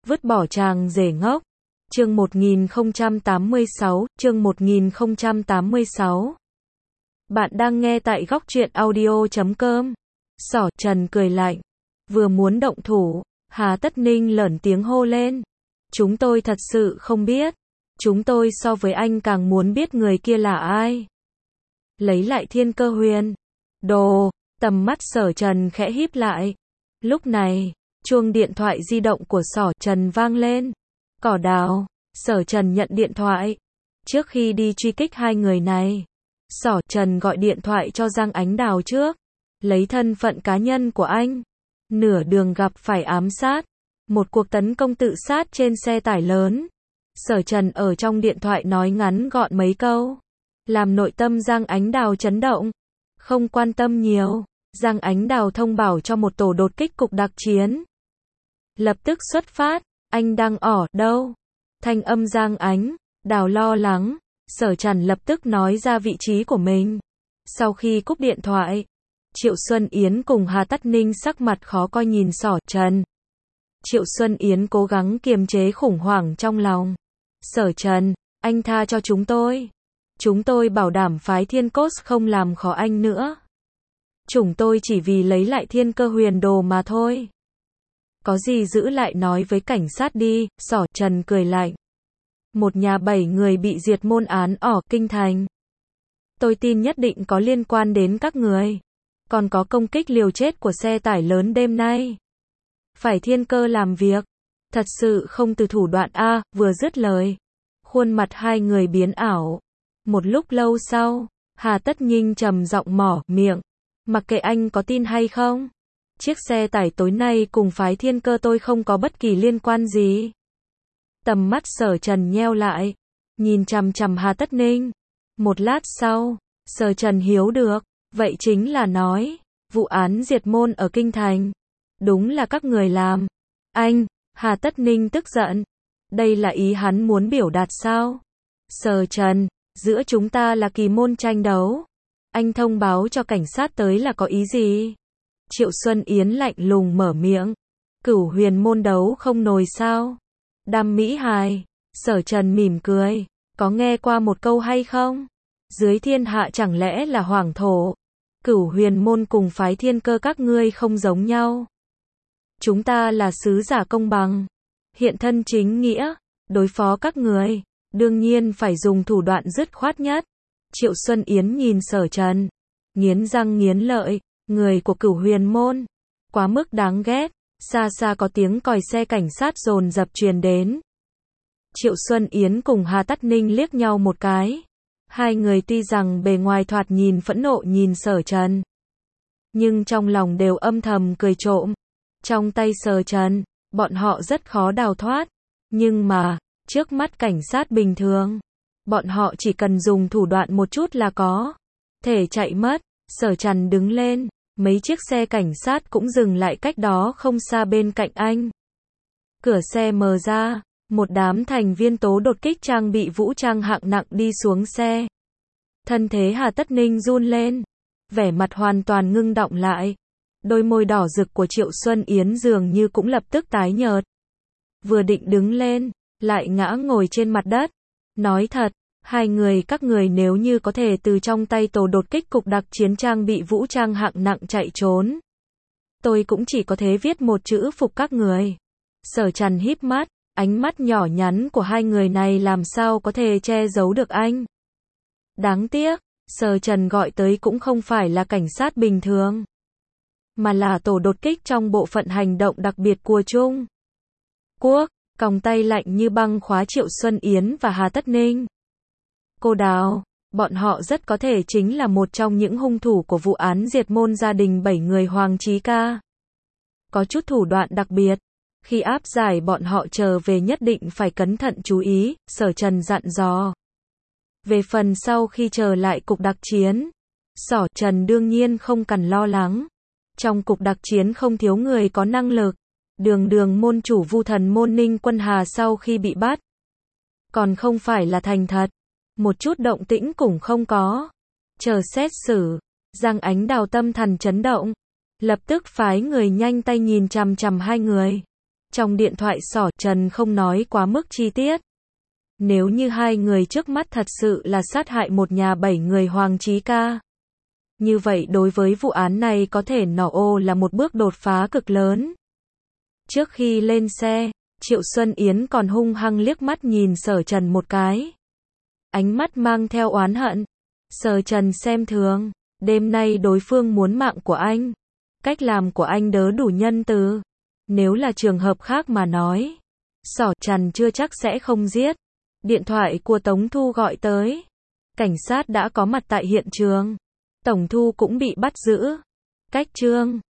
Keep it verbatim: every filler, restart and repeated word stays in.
vứt bỏ chàng rể ngốc. Chương một nghìn không trăm tám mươi sáu, chương một nghìn không trăm tám mươi sáu. Bạn đang nghe tại góc truyện audio chấm com. Sỏ Trần cười lạnh. Vừa muốn động thủ, Hà Tất Ninh lởn tiếng hô lên. Chúng tôi thật sự không biết. Chúng tôi so với anh càng muốn biết người kia là ai. Lấy lại thiên cơ huyền. Đồ, tầm mắt Sở Trần khẽ híp lại. Lúc này, chuông điện thoại di động của Sở Trần vang lên. Cỏ đào, Sở Trần nhận điện thoại. Trước khi đi truy kích hai người này, Sở Trần gọi điện thoại cho Giang Ánh Đào trước. Lấy thân phận cá nhân của anh, nửa đường gặp phải ám sát. Một cuộc tấn công tự sát trên xe tải lớn. Sở Trần ở trong điện thoại nói ngắn gọn mấy câu, làm nội tâm Giang Ánh Đào chấn động. Không quan tâm nhiều, Giang Ánh Đào thông báo cho một tổ đột kích cục đặc chiến. Lập tức xuất phát, anh đang ở đâu? Thanh âm Giang Ánh Đào lo lắng, Sở Trần lập tức nói ra vị trí của mình. Sau khi cúp điện thoại, Triệu Xuân Yến cùng Hà Tất Ninh sắc mặt khó coi nhìn Sở Trần. Triệu Xuân Yến cố gắng kiềm chế khủng hoảng trong lòng. Sở Trần, anh tha cho chúng tôi. Chúng tôi bảo đảm phái Thiên Cốt không làm khó anh nữa. Chúng tôi chỉ vì lấy lại thiên cơ huyền đồ mà thôi. Có gì giữ lại nói với cảnh sát đi, Sở Trần cười lạnh. Một nhà bảy người bị diệt môn án ở Kinh Thành. Tôi tin nhất định có liên quan đến các người. Còn có công kích liều chết của xe tải lớn đêm nay. Phải thiên cơ làm việc. Thật sự không từ thủ đoạn A, vừa dứt lời. Khuôn mặt hai người biến ảo. Một lúc lâu sau, Hà Tất Ninh trầm giọng mỏ miệng. Mặc kệ anh có tin hay không. Chiếc xe tải tối nay cùng phái thiên cơ tôi không có bất kỳ liên quan gì. Tầm mắt Sở Trần nheo lại. Nhìn chằm chằm Hà Tất Ninh. Một lát sau, Sở Trần hiểu được. Vậy chính là nói, vụ án diệt môn ở Kinh Thành. Đúng là các người làm. Anh, Hà Tất Ninh tức giận. Đây là ý hắn muốn biểu đạt sao? Sở Trần, giữa chúng ta là kỳ môn tranh đấu. Anh thông báo cho cảnh sát tới là có ý gì? Triệu Xuân Yến lạnh lùng mở miệng. Cửu huyền môn đấu không nồi sao? Đam mỹ hài. Sở Trần mỉm cười. Có nghe qua một câu hay không? Dưới thiên hạ chẳng lẽ là hoàng thổ? Cửu huyền môn cùng phái thiên cơ các ngươi không giống nhau. Chúng ta là sứ giả công bằng. Hiện thân chính nghĩa. Đối phó các người. Đương nhiên phải dùng thủ đoạn dứt khoát nhất. Triệu Xuân Yến nhìn Sở Trần. Nghiến răng nghiến lợi. Người của cửu huyền môn. Quá mức đáng ghét. Xa xa có tiếng còi xe cảnh sát dồn dập truyền đến. Triệu Xuân Yến cùng Hà Tất Ninh liếc nhau một cái. Hai người tuy rằng bề ngoài thoạt nhìn phẫn nộ nhìn Sở Trần. Nhưng trong lòng đều âm thầm cười trộm. Trong tay Sở Trần, bọn họ rất khó đào thoát. Nhưng mà, trước mắt cảnh sát bình thường, bọn họ chỉ cần dùng thủ đoạn một chút là có thể chạy mất. Sở Trần đứng lên, mấy chiếc xe cảnh sát cũng dừng lại cách đó không xa bên cạnh anh. Cửa xe mở ra, một đám thành viên tố đột kích trang bị vũ trang hạng nặng đi xuống xe. Thân thế Hà Tất Ninh run lên, vẻ mặt hoàn toàn ngưng đọng lại. Đôi môi đỏ rực của Triệu Xuân Yến dường như cũng lập tức tái nhợt. Vừa định đứng lên, lại ngã ngồi trên mặt đất. Nói thật, hai người các người nếu như có thể từ trong tay tổ đột kích cục đặc chiến trang bị vũ trang hạng nặng chạy trốn. Tôi cũng chỉ có thể viết một chữ phục các người. Sở Trần híp mắt, ánh mắt nhỏ nhắn của hai người này làm sao có thể che giấu được anh. Đáng tiếc, Sở Trần gọi tới cũng không phải là cảnh sát bình thường. Mà là tổ đột kích trong bộ phận hành động đặc biệt của Trung Quốc, còng tay lạnh như băng khóa Triệu Xuân Yến và Hà Tất Ninh. Cô Đào, bọn họ rất có thể chính là một trong những hung thủ của vụ án diệt môn gia đình bảy người Hoàng Chí Ca. Có chút thủ đoạn đặc biệt. Khi áp giải bọn họ trở về nhất định phải cẩn thận chú ý, Sở Trần dặn dò. Về phần sau khi trở lại cục đặc chiến, Sở Trần đương nhiên không cần lo lắng. Trong cục đặc chiến không thiếu người có năng lực. Đường đường môn chủ Vu Thần môn Ninh Quân Hà sau khi bị bắt, còn không phải là thành thật. Một chút động tĩnh cũng không có. Chờ xét xử, Giang Ánh Đào tâm thần chấn động. Lập tức phái người nhanh tay nhìn chằm chằm hai người. Trong điện thoại Sỏ Trần không nói quá mức chi tiết. Nếu như hai người trước mắt thật sự là sát hại một nhà bảy người Hoàng Chí Ca. Như vậy đối với vụ án này có thể nỏ ô là một bước đột phá cực lớn. Trước khi lên xe, Triệu Xuân Yến còn hung hăng liếc mắt nhìn Sở Trần một cái. Ánh mắt mang theo oán hận. Sở Trần xem thường, đêm nay đối phương muốn mạng của anh. Cách làm của anh đớ đủ nhân từ. Nếu là trường hợp khác mà nói, Sở Trần chưa chắc sẽ không giết. Điện thoại của Tống Thu gọi tới. Cảnh sát đã có mặt tại hiện trường. Tổng Thu cũng bị bắt giữ. Cách chương